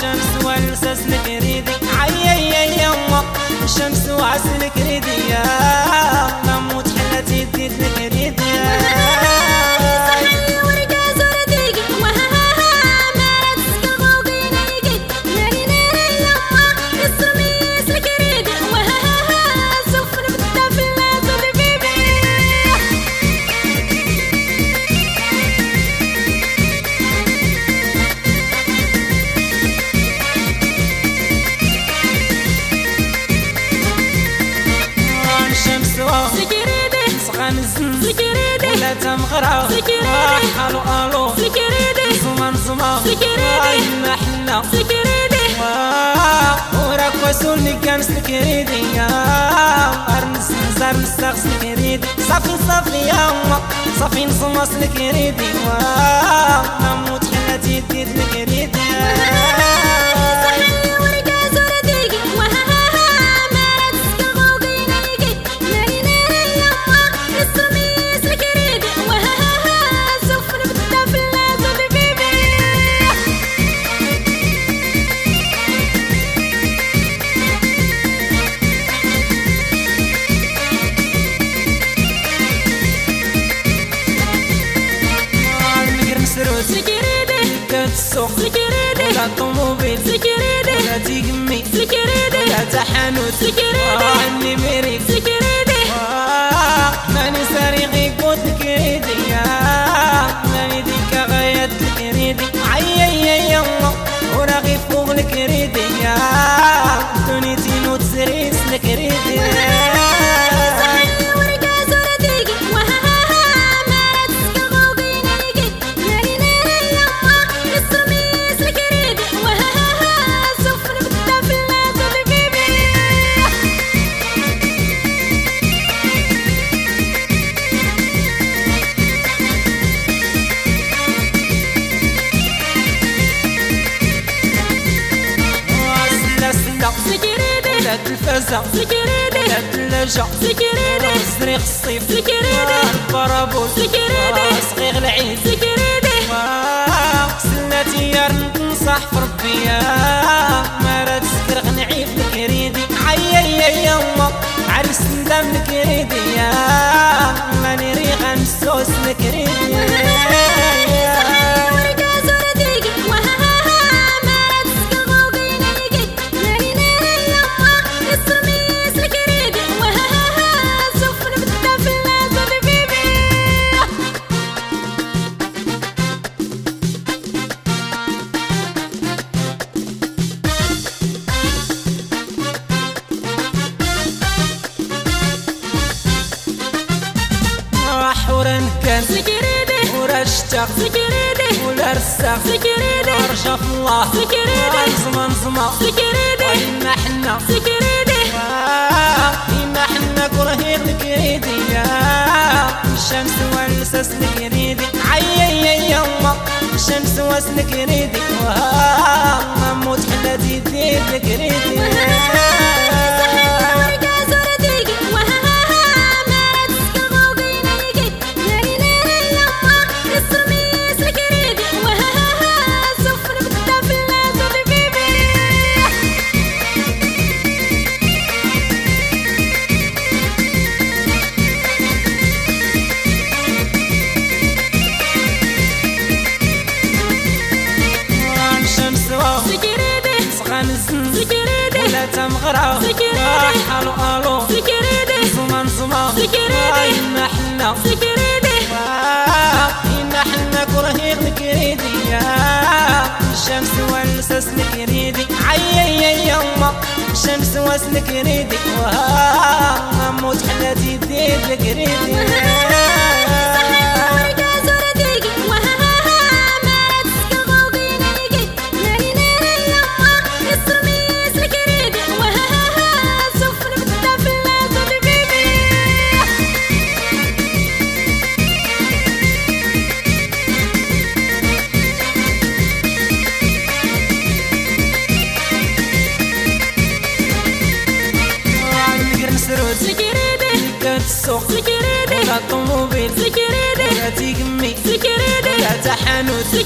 الشمس والسس الكريدي عيي يما الشمس وعسل الكريدي يا نموت حلتي ديت الكريدي ولا تمغرا حالو الو زمان زمان حنا حنا وراك وسولني كان سكريدي يا ارنس نزار نستغ سكريدي صافي صافي يا صافي نصمص الكريدي نموت حلاتي ديت الكريدي السوق ولا طوموبيل ولا تيقمي ولا تحانوت عني ميريك ماني ساري قوت الكريدي ماني ديك غايات الكريدي عيي يما وراغي فوق الكريدي دنيتي نوت سريس الكريدي الفزع ولا الثلاجة الزريق الصيف البرابوس صغير العين سلاتي يا ننصح في ربي ما راه تسكر غنعيف الكريدي عيي يما عرس ندم الكريدي ماني ريغا نسوس الكريدي ورا نكان ورا الشتاق ولا رساق ورجا في الله زمان زمان وإنا حنا إنا حنا كرهيق الكريدي الشمس والسس الكريدي عيي يما الشمس واس الكريدي نموت حلاتي ديت الكريدي ولا تمغرا حالو الو زمان زمان حنا حنا كرهيق الكريدي الشمس والسس الكريدي عيي يما الشمس واس الكريدي نموت حلاتي ديت الكريدي السوق ولا طوموبيل ولا تيقمي ولا تحانوت